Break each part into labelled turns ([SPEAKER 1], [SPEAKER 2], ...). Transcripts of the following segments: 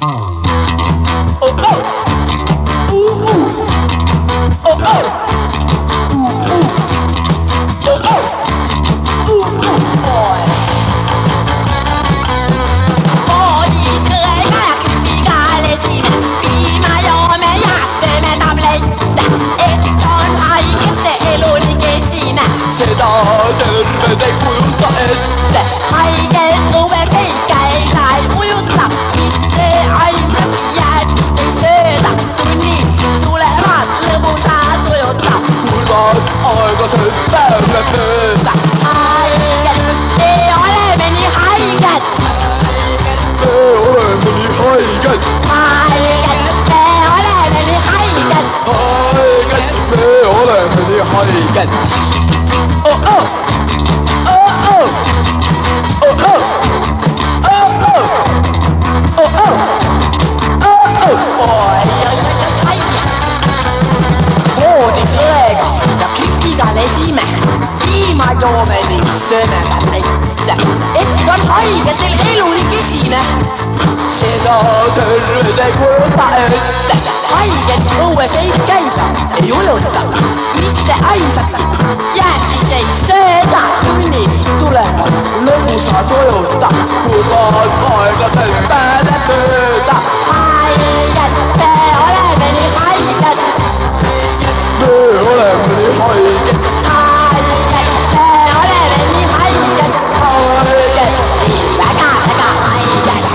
[SPEAKER 1] Seda terved ei kujuta ette.
[SPEAKER 2] Haiget uves ei käida, ei ujuta, mitte ainsat jäätist ei sööda. Tunnid tulevad lõbusad ujuta.
[SPEAKER 1] Kurvad aeglaselt päev läheb mööda.
[SPEAKER 2] Haiget, me oleme nii haiged.
[SPEAKER 1] Me oleme nii haiged.
[SPEAKER 2] Haiget, me oleme nii haiged.
[SPEAKER 1] Haiged, me oleme nii haiged. Oh oh, oh oh, oh oh, oh oh, oh oh, oh oh.
[SPEAKER 2] Oi, vooditõega ja klikiga lesime, piima joome ning sööme tablette. Et on haigetel elu nii kesine,
[SPEAKER 1] Seda terved ei kujuta ette.
[SPEAKER 2] haiged õues ei käida, ei ujuta, mitte ainsatki jäätist ei sööda. Tunnid tulevad lõbusad ujuta.
[SPEAKER 1] Kurvad aeglaselt päev läheb mööda.
[SPEAKER 2] Haiged, me oleme nii haiged.
[SPEAKER 1] Me oleme nii haiged.
[SPEAKER 2] Haiged, me oleme nii haiged.
[SPEAKER 1] Haiged,
[SPEAKER 2] Nii väga haiged.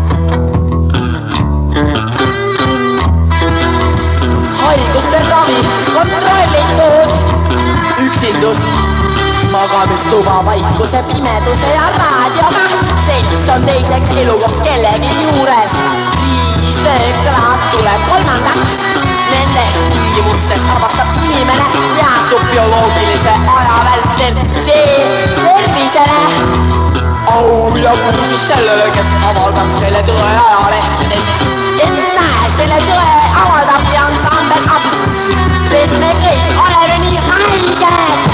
[SPEAKER 2] Haiguste ravi kontrollitud. Üksindus, magamistuba vaikuse, pimeduse ja raadioga. Selts on teiseks elukoht kellegi juures. Riisekrad tuleb kolmandaks. Nendes tingimustes avastab inimene teatud bioloogilise aja vältel tee tervisele.
[SPEAKER 1] au ja kuulus sellele, kes avaldab selle tõe ajalehtedes.
[SPEAKER 2] Et näe, selle tõe avaldab ja ansambel Abs, sest me kõik oleme nii haiged.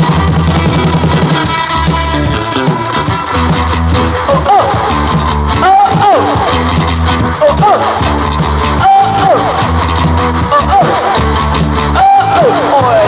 [SPEAKER 1] Oh oh, oh oh, oh oh, oh oh, oh oh, oh oh, oi.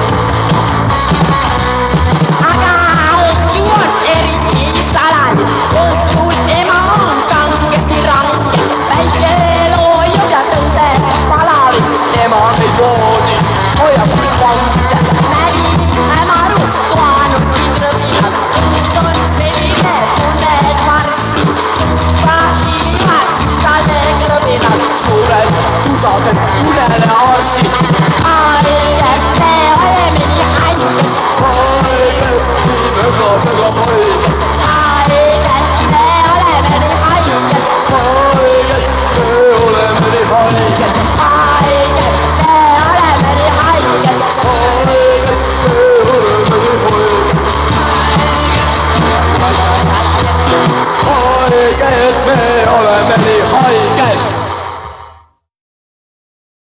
[SPEAKER 2] Aga õhtu on eriti salajane, õhtul ema on kangesti range. Väike loojub ja tõuseb palavi,
[SPEAKER 1] Ema meid voodis hoiab meid vange.
[SPEAKER 2] nägin hämarust toanud tigrõbinad. Õhus on selline tunne, et varsti prahimas üks talve krõbinad.
[SPEAKER 1] Suured tusased unele arstid.
[SPEAKER 2] Haiged, me oleme nii haiged.
[SPEAKER 1] Haiged, nii väga haiged.
[SPEAKER 2] Haiged, me oleme nii haiged.
[SPEAKER 1] Haiged, me oleme nii haiged.
[SPEAKER 2] Haiged, me oleme nii haiged.
[SPEAKER 1] Haiged, me oleme nii haiged. Haiged, me oleme nii haiged.